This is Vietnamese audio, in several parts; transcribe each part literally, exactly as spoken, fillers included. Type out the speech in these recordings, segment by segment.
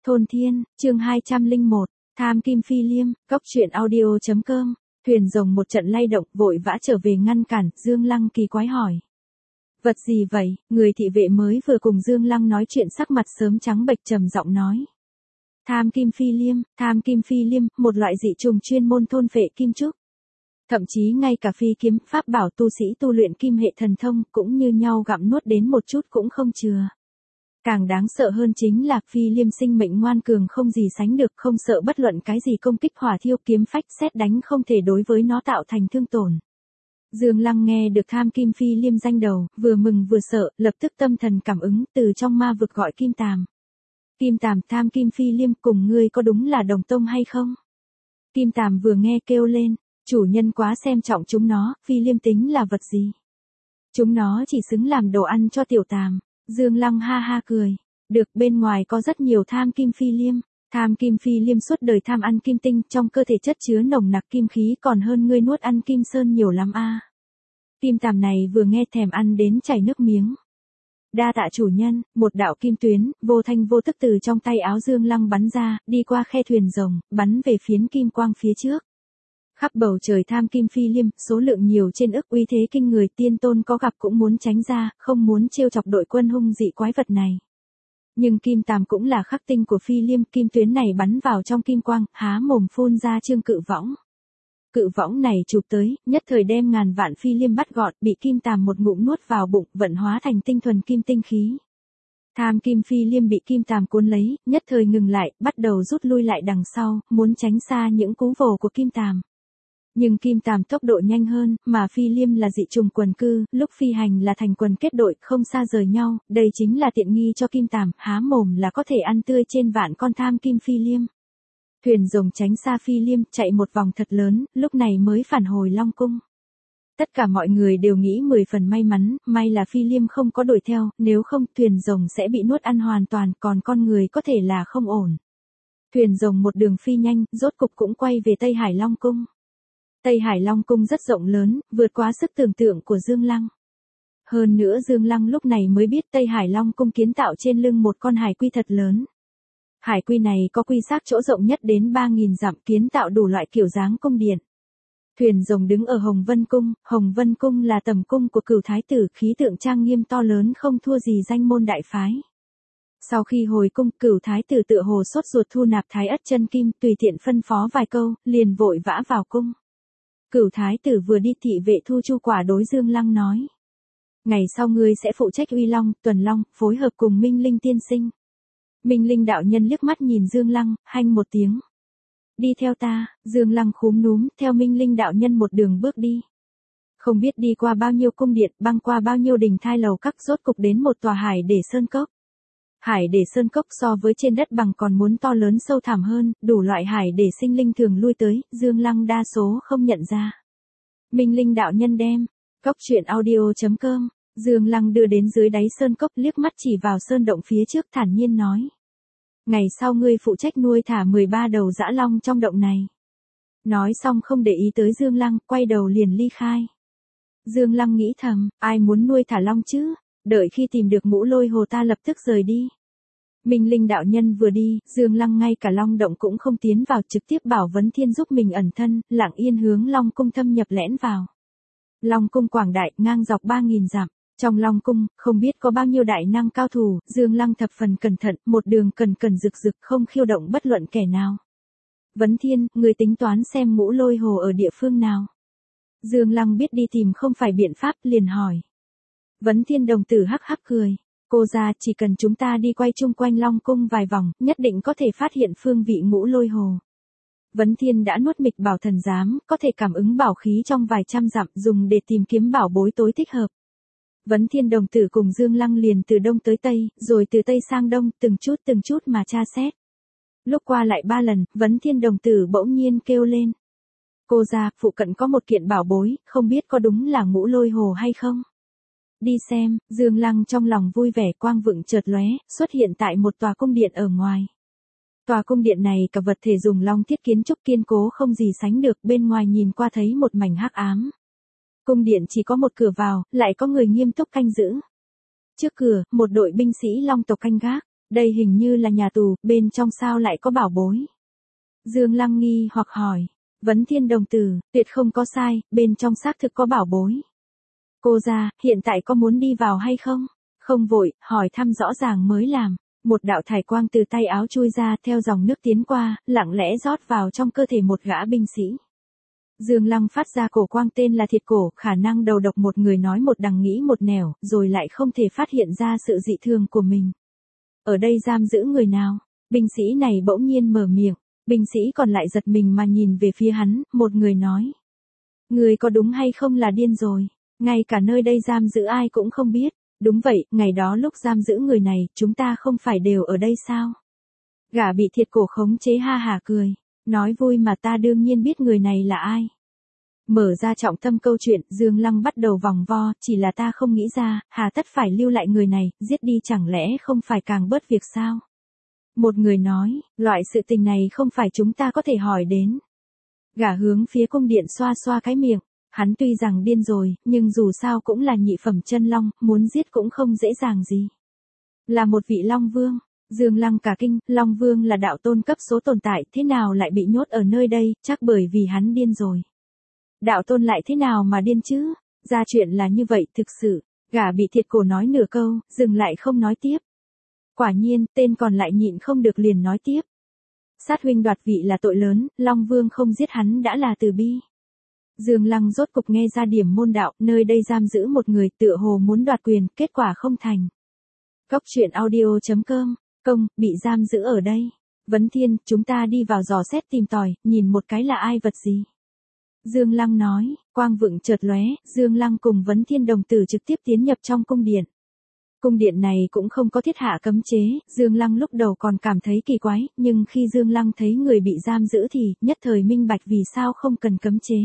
Thôn Thiên, chương hai trăm lẻ một, Tham Kim Phi Liêm, Cốc truyện audio chấm com. Thuyền rồng một trận lay động, vội vã trở về ngăn cản, Dương Lăng kỳ quái hỏi. Vật gì vậy? Người thị vệ mới vừa cùng Dương Lăng nói chuyện sắc mặt sớm trắng bệch trầm giọng nói. Tham Kim Phi Liêm, Tham Kim Phi Liêm, một loại dị trùng chuyên môn thôn phệ kim trúc. Thậm chí ngay cả phi kiếm pháp bảo tu sĩ tu luyện kim hệ thần thông cũng như nhau gặm nuốt đến một chút cũng không chừa. Càng đáng sợ hơn chính là Phi Liêm sinh mệnh ngoan cường không gì sánh được, không sợ bất luận cái gì công kích hỏa thiêu kiếm phách sét đánh không thể đối với nó tạo thành thương tổn. Dương Lăng nghe được Tham Kim Phi Liêm danh đầu, vừa mừng vừa sợ, lập tức tâm thần cảm ứng, từ trong ma vực gọi Kim Tàm. Kim Tàm, Tham Kim Phi Liêm, cùng ngươi có đúng là đồng tông hay không? Kim Tàm vừa nghe kêu lên, chủ nhân quá xem trọng chúng nó, Phi Liêm tính là vật gì? Chúng nó chỉ xứng làm đồ ăn cho tiểu Tàm. Dương Lăng ha ha cười. Được, bên ngoài có rất nhiều Tham Kim Phi Liêm. Tham Kim Phi Liêm suốt đời tham ăn kim tinh, trong cơ thể chất chứa nồng nặc kim khí còn hơn ngươi nuốt ăn kim sơn nhiều lắm a. À. Kim Tàm này vừa nghe thèm ăn đến chảy nước miếng. Đa tạ chủ nhân, một đạo kim tuyến, vô thanh vô tức từ trong tay áo Dương Lăng bắn ra, đi qua khe thuyền rồng, bắn về phiến kim quang phía trước. Khắp bầu trời Tham Kim Phi Liêm, số lượng nhiều trên ức, uy thế kinh người, tiên tôn có gặp cũng muốn tránh ra, không muốn trêu chọc đội quân hung dị quái vật này. Nhưng Kim Tàm cũng là khắc tinh của Phi Liêm, kim tuyến này bắn vào trong kim quang, há mồm phun ra trương cự võng. Cự võng này chụp tới, nhất thời đem ngàn vạn Phi Liêm bắt gọn, bị Kim Tàm một ngụm nuốt vào bụng, vận hóa thành tinh thuần kim tinh khí. Tham Kim Phi Liêm bị Kim Tàm cuốn lấy, nhất thời ngừng lại, bắt đầu rút lui lại đằng sau, muốn tránh xa những cú vồ của Kim Tàm. Nhưng Kim Tàm tốc độ nhanh hơn, mà Phi Liêm là dị trùng quần cư, lúc phi hành là thành quần kết đội, không xa rời nhau, đây chính là tiện nghi cho Kim Tàm, há mồm là có thể ăn tươi trên vạn con Tham Kim Phi Liêm. Thuyền rồng tránh xa Phi Liêm, chạy một vòng thật lớn, lúc này mới phản hồi Long Cung. Tất cả mọi người đều nghĩ mười phần may mắn, may là Phi Liêm không có đuổi theo, nếu không thuyền rồng sẽ bị nuốt ăn hoàn toàn, còn con người có thể là không ổn. Thuyền rồng một đường phi nhanh, rốt cục cũng quay về Tây Hải Long Cung. Tây Hải Long Cung rất rộng lớn, vượt quá sức tưởng tượng của Dương Lăng. Hơn nữa Dương Lăng lúc này mới biết Tây Hải Long Cung kiến tạo trên lưng một con hải quy thật lớn. Hải quy này có quy xác chỗ rộng nhất đến ba nghìn dặm, kiến tạo đủ loại kiểu dáng cung điện. Thuyền rồng đứng ở Hồng Vân Cung, Hồng Vân Cung là tầm cung của Cửu Thái tử, khí tượng trang nghiêm to lớn không thua gì danh môn đại phái. Sau khi hồi cung, Cửu Thái tử tựa hồ sốt ruột thu nạp Thái Ất chân kim, tùy tiện phân phó vài câu, liền vội vã vào cung. Cửu Thái tử vừa đi, thị vệ Thu Chu Quả đối Dương Lăng nói. Ngày sau ngươi sẽ phụ trách Uy Long, Tuần Long, phối hợp cùng Minh Linh tiên sinh. Minh Linh đạo nhân liếc mắt nhìn Dương Lăng, hanh một tiếng. Đi theo ta, Dương Lăng khúm núm, theo Minh Linh đạo nhân một đường bước đi. Không biết đi qua bao nhiêu cung điện, băng qua bao nhiêu đình thai lầu các, rốt cục đến một tòa hải để sơn cốc. Hải để sơn cốc so với trên đất bằng còn muốn to lớn sâu thẳm hơn, đủ loại hải để sinh linh thường lui tới, Dương Lăng đa số không nhận ra. Minh Linh đạo nhân đem, Cốc truyện audio chấm com, Dương Lăng đưa đến dưới đáy sơn cốc, liếc mắt chỉ vào sơn động phía trước, thản nhiên nói. Ngày sau ngươi phụ trách nuôi thả mười ba đầu dã long trong động này. Nói xong không để ý tới Dương Lăng, quay đầu liền ly khai. Dương Lăng nghĩ thầm, ai muốn nuôi thả long chứ? Đợi khi tìm được Ngũ Lôi Hồ ta lập tức rời đi. Minh Linh đạo nhân vừa đi, Dương Lăng ngay cả Long động cũng không tiến vào, trực tiếp bảo Vấn Thiên giúp mình ẩn thân, lặng yên hướng Long Cung thâm nhập lẻn vào. Long Cung quảng đại, ngang dọc ba nghìn dặm. Trong Long Cung, không biết có bao nhiêu đại năng cao thủ, Dương Lăng thập phần cẩn thận, một đường cần cần rực rực, không khiêu động bất luận kẻ nào. Vấn Thiên, người tính toán xem Ngũ Lôi Hồ ở địa phương nào? Dương Lăng biết đi tìm không phải biện pháp, liền hỏi. Vấn Thiên đồng tử hắc hắc cười. Cô ra, chỉ cần chúng ta đi quay chung quanh Long Cung vài vòng, nhất định có thể phát hiện phương vị Ngũ Lôi Hồ. Vấn Thiên đã nuốt mịch bảo thần giám, có thể cảm ứng bảo khí trong vài trăm dặm, dùng để tìm kiếm bảo bối tối thích hợp. Vấn Thiên đồng tử cùng Dương Lăng liền từ đông tới tây, rồi từ tây sang đông, từng chút từng chút mà tra xét. Lúc qua lại ba lần, Vấn Thiên đồng tử bỗng nhiên kêu lên. Cô ra, phụ cận có một kiện bảo bối, không biết có đúng là Ngũ Lôi Hồ hay không? Đi xem, Dương Lăng trong lòng vui vẻ, quang vựng chợt lóe, xuất hiện tại một tòa cung điện ở ngoài. Tòa cung điện này cả vật thể dùng long thiết kiến trúc kiên cố không gì sánh được, bên ngoài nhìn qua thấy một mảnh hắc ám. Cung điện chỉ có một cửa vào, lại có người nghiêm túc canh giữ. Trước cửa, một đội binh sĩ long tộc canh gác. Đây hình như là nhà tù, bên trong sao lại có bảo bối? Dương Lăng nghi hoặc hỏi. Vấn Thiên đồng tử, tuyệt không có sai, bên trong xác thực có bảo bối. Cô ra, hiện tại có muốn đi vào hay không? Không vội, hỏi thăm rõ ràng mới làm. Một đạo thải quang từ tay áo chui ra theo dòng nước tiến qua, lặng lẽ rót vào trong cơ thể một gã binh sĩ. Dương Lăng phát ra cổ quang tên là Thiệt Cổ, khả năng đầu độc một người nói một đằng nghĩ một nẻo, rồi lại không thể phát hiện ra sự dị thường của mình. Ở đây giam giữ người nào? Binh sĩ này bỗng nhiên mở miệng, binh sĩ còn lại giật mình mà nhìn về phía hắn, một người nói. Người có đúng hay không là điên rồi, ngay cả nơi đây giam giữ ai cũng không biết. Đúng vậy, ngày đó lúc giam giữ người này, chúng ta không phải đều ở đây sao? Gã bị Thiệt Cổ khống chế ha hả cười, nói vui mà ta đương nhiên biết người này là ai. Mở ra trọng tâm câu chuyện, Dương Lăng bắt đầu vòng vo, chỉ là ta không nghĩ ra, hà tất phải lưu lại người này, giết đi chẳng lẽ không phải càng bớt việc sao? Một người nói, loại sự tình này không phải chúng ta có thể hỏi đến. Gã hướng phía cung điện xoa xoa cái miệng. Hắn tuy rằng điên rồi, nhưng dù sao cũng là nhị phẩm chân long, muốn giết cũng không dễ dàng gì. Là một vị long vương, Dương Lăng cả kinh, long vương là đạo tôn cấp số tồn tại, thế nào lại bị nhốt ở nơi đây, chắc bởi vì hắn điên rồi. Đạo tôn lại thế nào mà điên chứ? Ra chuyện là như vậy, thực sự, gã bị Thiệt Cổ nói nửa câu, dừng lại không nói tiếp. Quả nhiên, tên còn lại nhịn không được liền nói tiếp. Sát huynh đoạt vị là tội lớn, long vương không giết hắn đã là từ bi. Dương Lăng rốt cục nghe ra điểm môn đạo, nơi đây giam giữ một người tựa hồ muốn đoạt quyền, kết quả không thành. Góc truyện audio chấm com, công, bị giam giữ ở đây. Vấn Thiên, chúng ta đi vào dò xét tìm tòi, nhìn một cái là ai vật gì. Dương Lăng nói, quang vựng chợt lóe, Dương Lăng cùng Vấn Thiên đồng tử trực tiếp tiến nhập trong cung điện. Cung điện này cũng không có thiết hạ cấm chế, Dương Lăng lúc đầu còn cảm thấy kỳ quái, nhưng khi Dương Lăng thấy người bị giam giữ thì, nhất thời minh bạch vì sao không cần cấm chế.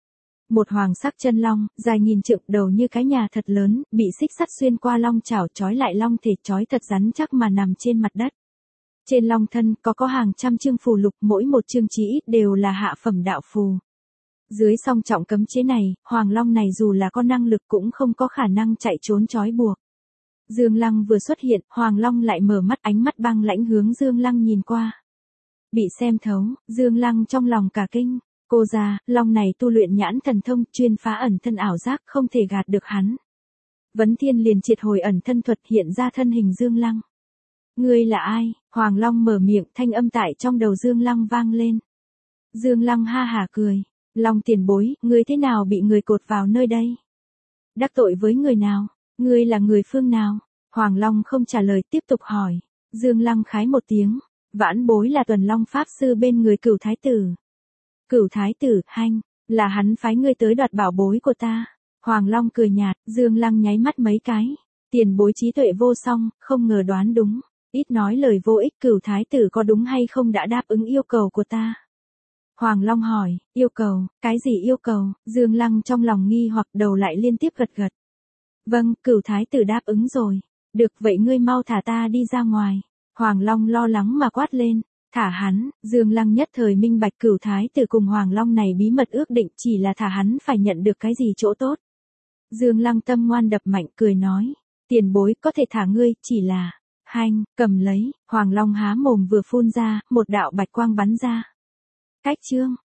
Một hoàng sắc chân long, dài nghìn trượng, đầu như cái nhà thật lớn, bị xích sắt xuyên qua long chảo trói lại long thể trói thật rắn chắc mà nằm trên mặt đất. Trên long thân có có hàng trăm chương phù lục, mỗi một chương chí ít đều là hạ phẩm đạo phù. Dưới song trọng cấm chế này, hoàng long này dù là có năng lực cũng không có khả năng chạy trốn trói buộc. Dương Lăng vừa xuất hiện, hoàng long lại mở mắt, ánh mắt băng lãnh hướng Dương Lăng nhìn qua. Bị xem thấu, Dương Lăng trong lòng cả kinh. Cô ra, long này tu luyện nhãn thần thông, chuyên phá ẩn thân ảo giác, không thể gạt được hắn. Vấn Thiên liền triệt hồi ẩn thân thuật, hiện ra thân hình Dương Lăng. Ngươi là ai? Hoàng Long mở miệng, thanh âm tại trong đầu Dương Lăng vang lên. Dương Lăng ha hả cười. Long tiền bối, ngươi thế nào bị người cột vào nơi đây? Đắc tội với người nào? Ngươi là người phương nào? Hoàng Long không trả lời, tiếp tục hỏi. Dương Lăng khái một tiếng. Vãn bối là Tuần Long Pháp Sư bên người Cửu Thái Tử. Cửu Thái Tử, hanh, là hắn phái ngươi tới đoạt bảo bối của ta. Hoàng Long cười nhạt, Dương Lăng nháy mắt mấy cái. Tiền bối trí tuệ vô song, không ngờ đoán đúng. Ít nói lời vô ích, Cửu Thái Tử có đúng hay không đã đáp ứng yêu cầu của ta? Hoàng Long hỏi, yêu cầu, cái gì yêu cầu? Dương Lăng trong lòng nghi hoặc đầu lại liên tiếp gật gật. Vâng, Cửu Thái Tử đáp ứng rồi. Được, vậy ngươi mau thả ta đi ra ngoài. Hoàng Long lo lắng mà quát lên. Thả hắn, Dương Lăng nhất thời minh bạch Cửu Thái Tử cùng Hoàng Long này bí mật ước định, chỉ là thả hắn phải nhận được cái gì chỗ tốt. Dương Lăng tâm ngoan đập mạnh cười nói, tiền bối có thể thả ngươi, chỉ là, hanh, cầm lấy, Hoàng Long há mồm vừa phun ra, một đạo bạch quang bắn ra. Cách chương,